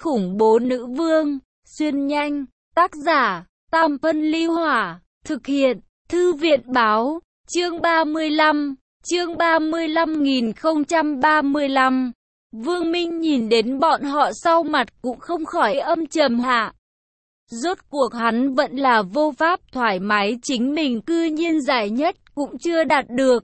khủng bố nữ vương, xuyên nhanh, tác giả, Tam Phân Ly Hỏa, thực hiện, Thư viện Báo, chương 35, chương 35.035. Vương Minh nhìn đến bọn họ sau mặt cũng không khỏi âm trầm hạ. Rốt cuộc hắn vẫn là vô pháp thoải mái, chính mình cư nhiên giải nhất cũng chưa đạt được.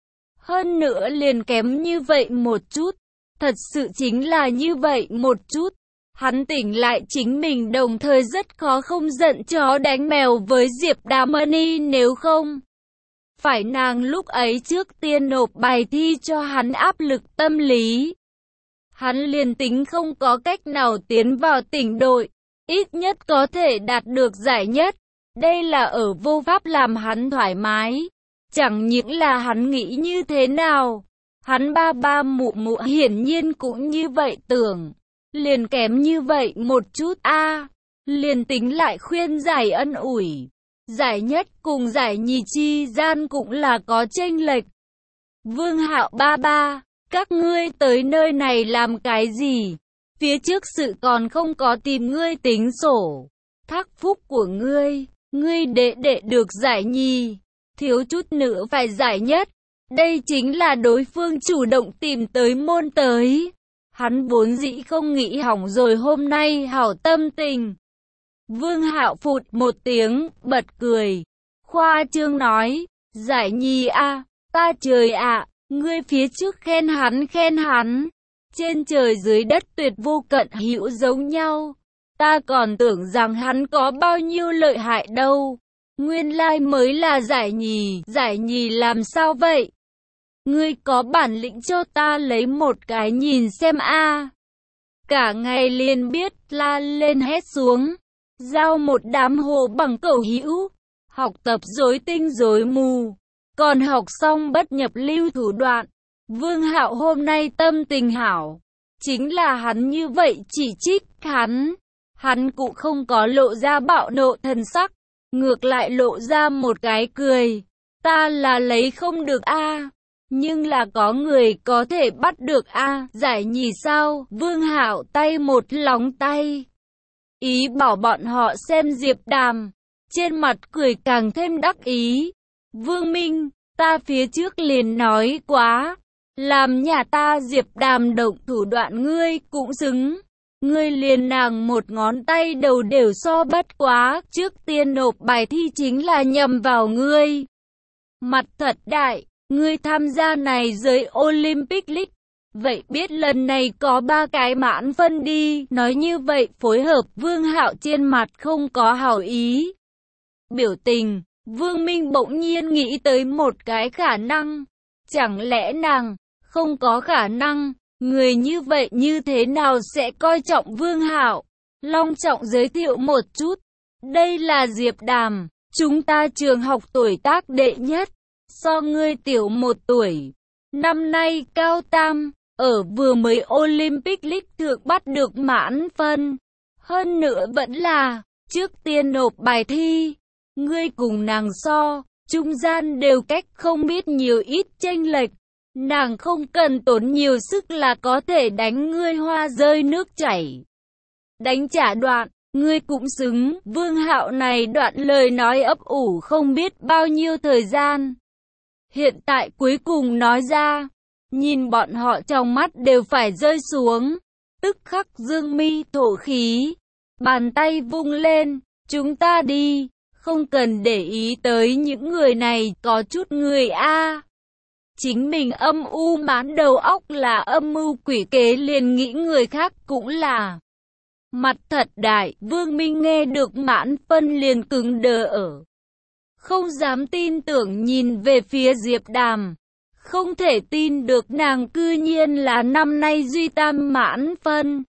Hơn nữa liền kém như vậy một chút, thật sự chính là như vậy một chút. Hắn tỉnh lại chính mình đồng thời rất khó không giận chó đánh mèo với Diệp Đà Mani, nếu không phải nàng lúc ấy trước tiên nộp bài thi cho hắn áp lực tâm lý. Hắn liền tính không có cách nào tiến vào tỉnh đội, ít nhất có thể đạt được giải nhất. Đây là ở vô pháp làm hắn thoải mái. Chẳng những là hắn nghĩ như thế nào, hắn ba ba mụ mụ hiển nhiên cũng như vậy tưởng. Liền kém như vậy một chút a, liền tính lại khuyên giải ân ủi. Giải nhất cùng giải nhì chi gian cũng là có chênh lệch. Vương Hạo ba ba, các ngươi tới nơi này làm cái gì? Phía trước sự còn không có tìm ngươi tính sổ. Thác phúc của ngươi đệ đệ được giải nhì, thiếu chút nữa phải giải nhất. Đây chính là đối phương chủ động tìm tới môn tới. Hắn vốn dĩ không nghĩ hỏng rồi hôm nay hảo tâm tình. Vương Hạo phụt một tiếng, bật cười. Khoa trương nói, giải nhì a, ta trời ạ, ngươi phía trước khen hắn. Trên trời dưới đất tuyệt vô cận hữu giống nhau. Ta còn tưởng rằng hắn có bao nhiêu lợi hại đâu. Nguyên lai mới là giải nhì làm sao vậy? Ngươi có bản lĩnh cho ta lấy một cái nhìn xem a. Cả ngày liền biết la lên hét xuống. Giao một đám hồ bằng cẩu hữu. Học tập rối tinh rối mù. Còn học xong bất nhập lưu thủ đoạn. Vương Hạo hôm nay tâm tình hảo. Chính là hắn như vậy chỉ trích hắn cũng không có lộ ra bạo nộ thần sắc. Ngược lại lộ ra một cái cười. Ta là lấy không được a, nhưng là có người có thể bắt được a. Giải nhì sao? Vương Hạo tay một lóng tay. Ý bảo bọn họ xem Diệp Đàm. Trên mặt cười càng thêm đắc ý. Vương Minh, ta phía trước liền nói quá. Làm nhà ta Diệp Đàm động thủ đoạn ngươi cũng xứng. Ngươi liền nàng một ngón tay đầu đều so bất quá. Trước tiên nộp bài thi chính là nhầm vào ngươi. Mặt thật đại, ngươi tham gia này giới Olympic League. Vậy biết lần này có 3 cái mãn phân đi. Nói như vậy phối hợp. Vương Hạo trên mặt không có hảo ý biểu tình. Vương Minh bỗng nhiên nghĩ tới một cái khả năng. Chẳng lẽ nàng không có khả năng? Người như vậy như thế nào sẽ coi trọng Vương Hạo? Long trọng giới thiệu một chút. Đây là Diệp Đàm, chúng ta trường học tuổi tác đệ nhất. So ngươi tiểu 1 tuổi. Năm nay cao tam, ở vừa mới Olympic League thượng bắt được mãn phân. Hơn nữa vẫn là trước tiên nộp bài thi. Ngươi cùng nàng so, trung gian đều cách không biết nhiều ít chênh lệch. Nàng không cần tốn nhiều sức là có thể đánh ngươi hoa rơi nước chảy. Đánh trả đoạn, ngươi cũng xứng. Vương Hạo này đoạn lời nói ấp ủ không biết bao nhiêu thời gian. Hiện tại cuối cùng nói ra, nhìn bọn họ trong mắt đều phải rơi xuống. Tức khắc dương mi thổ khí, bàn tay vung lên, chúng ta đi, không cần để ý tới những người này, có chút người a. Chính mình âm u mán đầu óc là âm mưu quỷ kế liền nghĩ người khác cũng là. Mặt thật đại, Vương Minh nghe được mãn phân liền cứng đờ ở. Không dám tin tưởng nhìn về phía Diệp Đàm. Không thể tin được nàng cư nhiên là năm nay duy tam mãn phân.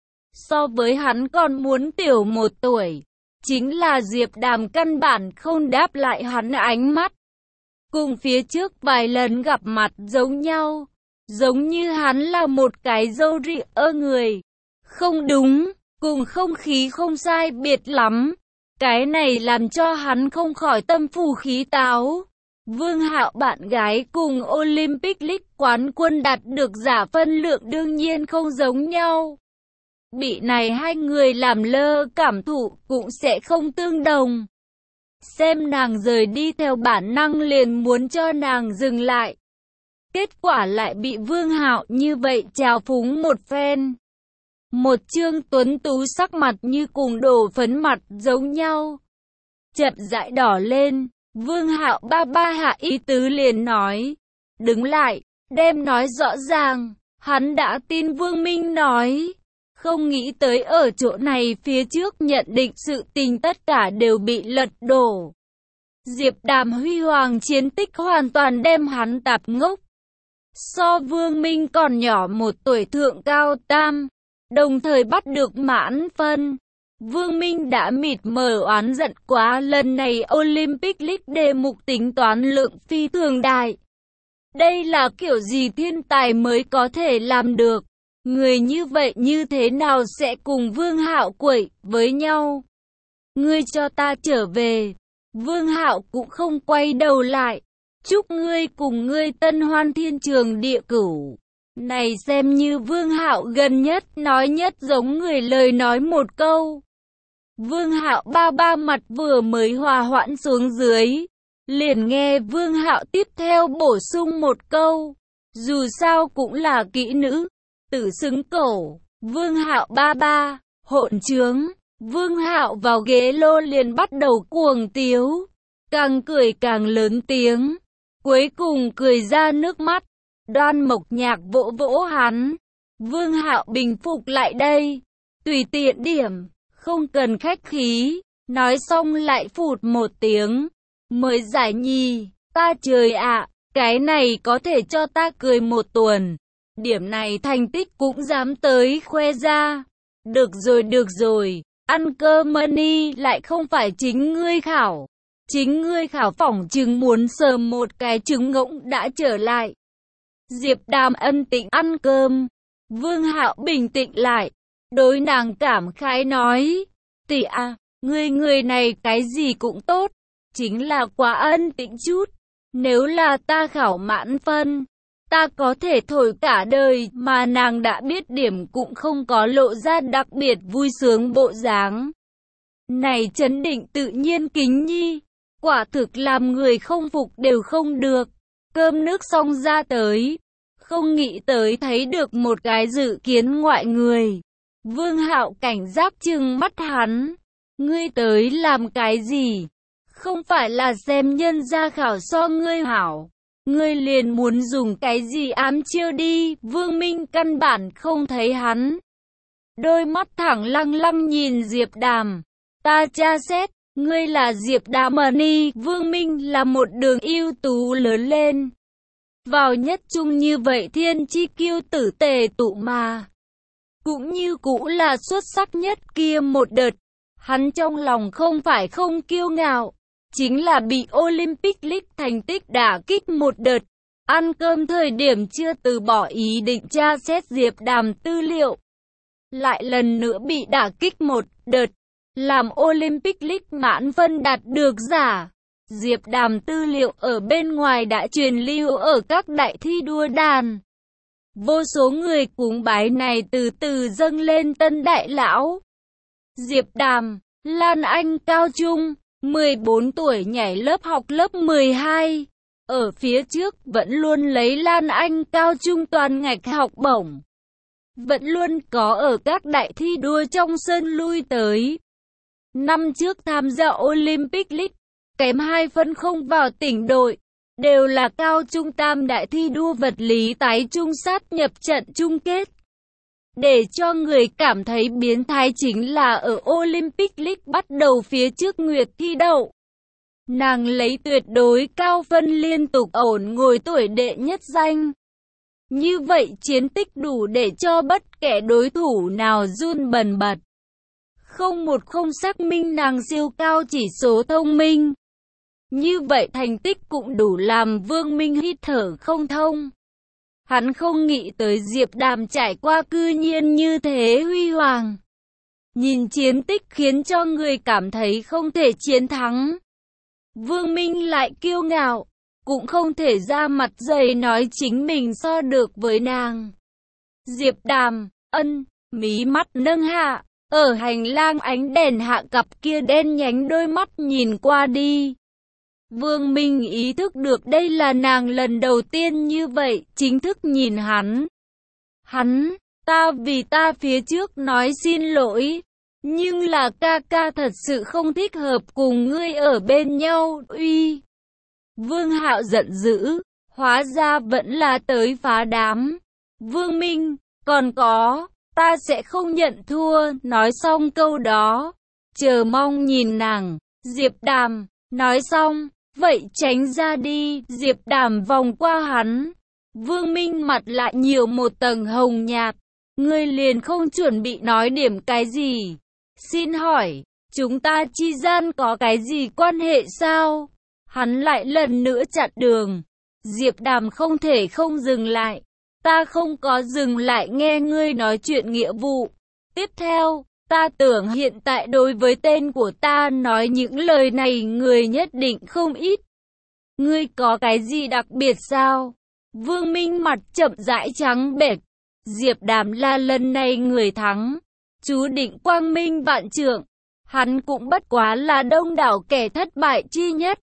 So với hắn còn muốn tiểu 1 tuổi. Chính là Diệp Đàm căn bản không đáp lại hắn ánh mắt. Cùng phía trước vài lần gặp mặt giống nhau. Giống như hắn là một cái râu rịa người. Không đúng, cùng không khí không sai biệt lắm. Cái này làm cho hắn không khỏi tâm phù khí táo. Vương Hạo bạn gái cùng Olympic League quán quân đạt được giả phân lượng đương nhiên không giống nhau. bị này hai người làm lơ cảm thụ cũng sẽ không tương đồng. Xem nàng rời đi theo bản năng liền muốn cho nàng dừng lại. Kết quả lại bị Vương Hạo như vậy trào phúng một phen. Một Trương tuấn tú sắc mặt như cùng đổ phấn mặt giống nhau. Chậm rãi đỏ lên, Vương Hạo ba ba hạ ý tứ liền nói. Đứng lại, đem nói rõ ràng, hắn đã tin Vương Minh nói. Không nghĩ tới ở chỗ này phía trước nhận định sự tình tất cả đều bị lật đổ. Diệp Đàm huy hoàng chiến tích hoàn toàn đem hắn tạp ngốc. So Vương Minh còn nhỏ một tuổi thượng cao tam, đồng thời bắt được mãn phân. Vương Minh đã mịt mờ oán giận quá, lần này Olympic League đề mục tính toán lượng phi thường đại. Đây là kiểu gì thiên tài mới có thể làm được? Người như vậy như thế nào sẽ cùng Vương Hạo quậy với nhau? Ngươi cho ta trở về. Vương Hạo cũng không quay đầu lại. Chúc ngươi cùng ngươi tân hoan thiên trường địa cửu. Này xem như Vương Hạo gần nhất nói nhất giống người lời nói một câu. Vương Hạo ba ba mặt vừa mới hòa hoãn xuống dưới, liền nghe Vương Hạo tiếp theo bổ sung một câu. Dù sao cũng là kỹ nữ, tử xứng cổ. Vương Hạo ba ba, hỗn trướng. Vương Hạo vào ghế lô liền bắt đầu cuồng tiếu, càng cười càng lớn tiếng, cuối cùng cười ra nước mắt. Đoan Mộc Nhạc vỗ vỗ hắn. Vương Hạo bình phục lại đây, tùy tiện điểm, không cần khách khí. Nói xong lại phụt một tiếng. Mới giải nhì, ta trời ạ, cái này có thể cho ta cười một tuần. Điểm này thành tích cũng dám tới khoe ra. Được rồi, ăn cơm money lại không phải chính ngươi khảo. Chính ngươi khảo phỏng chừng muốn sờ một cái trứng ngỗng đã trở lại. Diệp Đàm ân tĩnh ăn cơm. Vương Hạo bình tĩnh lại, đối nàng cảm khái nói. Tỷ à, người này cái gì cũng tốt, chính là quá ân tĩnh chút. Nếu là ta khảo mãn phân, ta có thể thổi cả đời, mà nàng đã biết điểm cũng không có lộ ra đặc biệt vui sướng bộ dáng. Này trấn định tự nhiên kính nhi, quả thực làm người không phục đều không được. Cơm nước xong ra tới, không nghĩ tới thấy được một cái dự kiến ngoại người. Vương Hạo cảnh giác trừng mắt hắn. Ngươi tới làm cái gì? Không phải là xem nhân gia khảo so ngươi hảo. Ngươi liền muốn dùng cái gì ám chiêu đi? Vương Minh căn bản không thấy hắn. Đôi mắt thẳng lăng lăng nhìn Diệp Đàm. Ta tra xét, ngươi là Diệp Đàm Money. Vương Minh là một đường ưu tú lớn lên. Vào nhất trung như vậy thiên chi kiêu tử tề tụ mà. Cũng như cũ là xuất sắc nhất kia một đợt. Hắn trong lòng không phải không kiêu ngạo, chính là bị Olympic League thành tích đả kích một đợt. Ăn cơm thời điểm chưa từ bỏ ý định tra xét Diệp Đàm tư liệu. Lại lần nữa bị đả kích một đợt, làm Olympic League mãn phân đạt được giả. Diệp Đàm tư liệu ở bên ngoài đã truyền lưu ở các đại thi đua đàn. Vô số người cúng bái này từ từ dâng lên tân đại lão. Diệp Đàm, Lan Anh cao trung, 14 tuổi nhảy lớp học lớp 12. Ở phía trước vẫn luôn lấy Lan Anh cao trung toàn ngạch học bổng. Vẫn luôn có ở các đại thi đua trong sân lui tới. Năm trước tham gia Olympic League, kém 2 phân không vào tỉnh đội. Đều là cao trung tam đại thi đua vật lý tái trung sát nhập trận chung kết. Để cho người cảm thấy biến thái chính là ở Olympic League bắt đầu phía trước Nguyệt thi đậu. Nàng lấy tuyệt đối cao phân liên tục ổn ngồi tuổi đệ nhất danh. Như vậy chiến tích đủ để cho bất kể đối thủ nào run bần bật. Không xác minh nàng siêu cao chỉ số thông minh. Như vậy thành tích cũng đủ làm Vương Minh hít thở không thông. Hắn không nghĩ tới Diệp Đàm trải qua cư nhiên như thế huy hoàng. Nhìn chiến tích khiến cho người cảm thấy không thể chiến thắng. Vương Minh lại kiêu ngạo, cũng không thể ra mặt dày nói chính mình so được với nàng. Diệp Đàm, mí mắt nâng hạ, ở hành lang ánh đèn hạ cặp kia đen nhánh đôi mắt nhìn qua đi. Vương Minh ý thức được đây là nàng lần đầu tiên như vậy, chính thức nhìn hắn. Ta vì ta phía trước nói xin lỗi, nhưng là ca ca thật sự không thích hợp cùng ngươi ở bên nhau, uy. Vương Hạo giận dữ, hóa ra vẫn là tới phá đám. Vương Minh, còn có, ta sẽ không nhận thua, nói xong câu đó. Chờ mong nhìn nàng, Diệp Đàm, nói xong, vậy tránh ra đi, Diệp Đàm vòng qua hắn. Vương Minh mặt lại nhiều một tầng hồng nhạt, ngươi liền không chuẩn bị nói điểm cái gì. Xin hỏi, chúng ta chi gian có cái gì quan hệ sao? Hắn lại lần nữa chặn đường. Diệp Đàm không thể không dừng lại. Ta không có dừng lại nghe ngươi nói chuyện nghĩa vụ. Tiếp theo, ta tưởng hiện tại đối với tên của ta nói những lời này người nhất định không ít. Ngươi có cái gì đặc biệt sao? Vương Minh mặt chậm rãi trắng bệch. Diệp Đàm là lần này người thắng. Chú định quang minh vạn trượng. Hắn cũng bất quá là đông đảo kẻ thất bại chi nhất.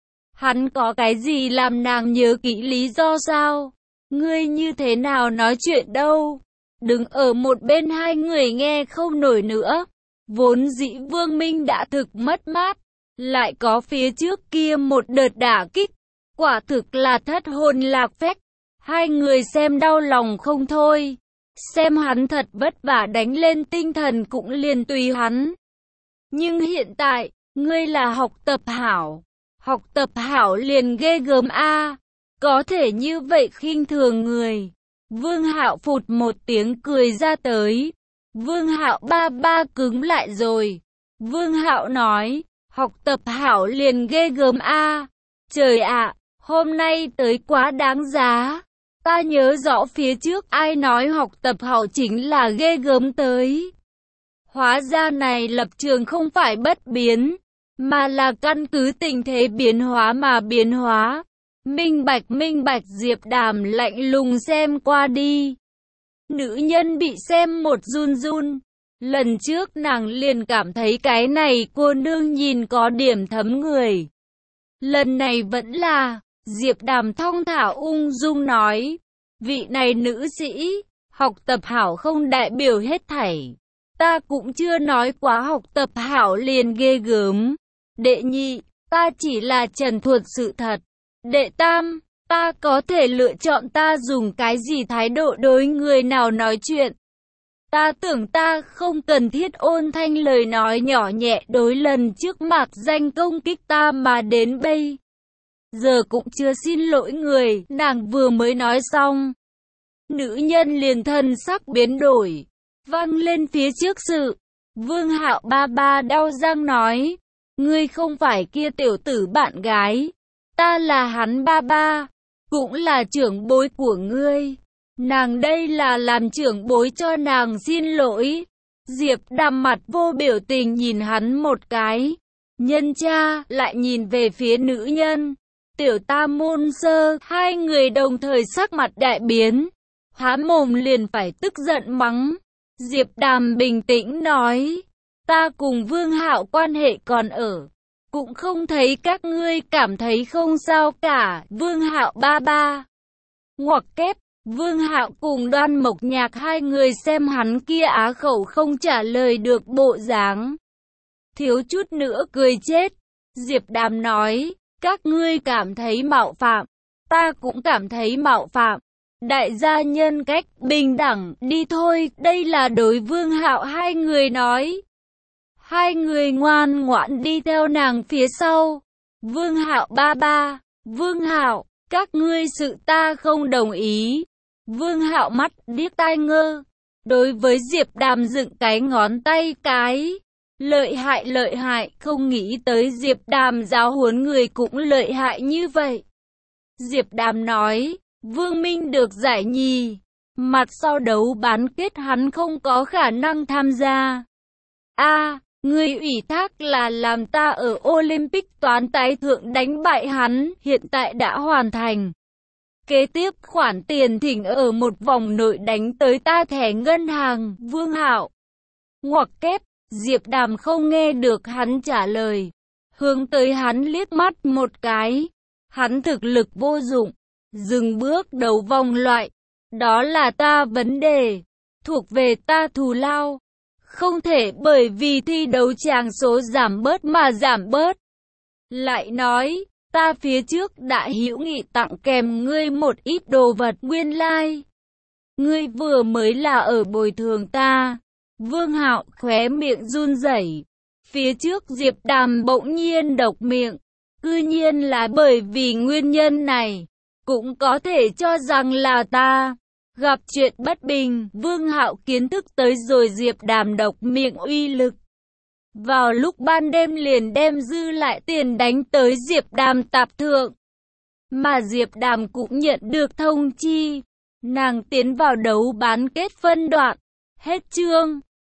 Hắn có cái gì làm nàng nhớ kỹ lý do sao? Ngươi như thế nào nói chuyện đâu? Đứng ở một bên hai người nghe không nổi nữa. Vốn dĩ Vương Minh đã thực mất mát. Lại có phía trước kia một đợt đả kích. Quả thực là thất hồn lạc phách. Hai người xem đau lòng không thôi. Xem hắn thật vất vả đánh lên tinh thần cũng liền tùy hắn. Nhưng hiện tại, ngươi là học tập hảo. Học tập hảo liền ghê gớm a, có thể như vậy khinh thường người. Vương Hạo phụt một tiếng cười ra tới. Vương Hạo ba ba cứng lại rồi. Vương Hạo nói, học tập hảo liền ghê gớm a. Trời ạ, hôm nay tới quá đáng giá. Ta nhớ rõ phía trước ai nói học tập hảo chính là ghê gớm tới. Hóa ra này lập trường không phải bất biến, mà là căn cứ tình thế biến hóa mà biến hóa. Minh bạch Diệp Đàm lạnh lùng xem qua đi. Nữ nhân bị xem một run run. Lần trước nàng liền cảm thấy cái này cô nương nhìn có điểm thấm người. Lần này vẫn là, Diệp Đàm thong thả ung dung nói. Vị này nữ sĩ, học tập hảo không đại biểu hết thảy. Ta cũng chưa nói quá học tập hảo liền ghê gớm. Đệ nhị, ta chỉ là trần thuật sự thật. Đệ tam, ta có thể lựa chọn ta dùng cái gì thái độ đối người nào nói chuyện. Ta tưởng ta không cần thiết ôn thanh lời nói nhỏ nhẹ đối lần trước mạc danh công kích ta mà đến bây giờ cũng chưa xin lỗi người, nàng vừa mới nói xong. Nữ nhân liền thân sắc biến đổi, văng lên phía trước sự. Vương Hạo ba ba đau răng nói, ngươi không phải kia tiểu tử bạn gái, ta là hắn ba ba, cũng là trưởng bối của ngươi. Nàng đây là làm trưởng bối cho nàng xin lỗi. Diệp Đàm mặt vô biểu tình nhìn hắn một cái. Nhân cha lại nhìn về phía nữ nhân. Tiểu tam môn sơ, hai người đồng thời sắc mặt đại biến. Há mồm liền phải tức giận mắng. Diệp Đàm bình tĩnh nói, ta cùng Vương Hạo quan hệ còn ở, cũng không thấy các ngươi cảm thấy không sao cả. Vương Hạo ba ba. Ngoặc kép, Vương Hạo cùng Đoan Mộc Nhạc hai người xem hắn kia á khẩu không trả lời được bộ dáng, thiếu chút nữa cười chết. Diệp Đàm nói, các ngươi cảm thấy mạo phạm, ta cũng cảm thấy mạo phạm. Đại gia nhân cách bình đẳng, đi thôi. Đây là đối Vương Hạo hai người nói. Hai người ngoan ngoãn đi theo nàng phía sau. Vương Hạo ba ba, Vương Hạo, các ngươi sự ta không đồng ý. Vương Hạo mắt điếc tai ngơ, đối với Diệp Đàm dựng cái ngón tay cái. Lợi hại, không nghĩ tới Diệp Đàm giáo huấn người cũng lợi hại như vậy. Diệp Đàm nói, Vương Minh được giải nhì, mặt sau đấu bán kết hắn không có khả năng tham gia. Người ủy thác là làm ta ở Olympic toán tái thượng đánh bại hắn, hiện tại đã hoàn thành. Kế tiếp khoản tiền thỉnh ở một vòng nội đánh tới ta thẻ ngân hàng, Vương Hạo. Ngoặc kép, Diệp Đàm không nghe được hắn trả lời. Hướng tới hắn liếc mắt một cái. Hắn thực lực vô dụng. Dừng bước đầu vòng loại. Đó là ta vấn đề. Thuộc về ta thù lao. Không thể bởi vì thi đấu tràng số giảm bớt mà giảm bớt. Lại nói, ta phía trước đã hữu nghị tặng kèm ngươi một ít đồ vật nguyên lai. Ngươi vừa mới là ở bồi thường ta. Vương Hạo khóe miệng run rẩy. Phía trước Diệp Đàm bỗng nhiên độc miệng. Cư nhiên là bởi vì nguyên nhân này. Cũng có thể cho rằng là ta gặp chuyện bất bình. Vương Hạo kiến thức tới rồi Diệp Đàm độc miệng uy lực. Vào lúc ban đêm liền đem dư lại tiền đánh tới Diệp Đàm tạp thượng. Mà Diệp Đàm cũng nhận được thông chi. Nàng tiến vào đấu bán kết phân đoạn. Hết chương.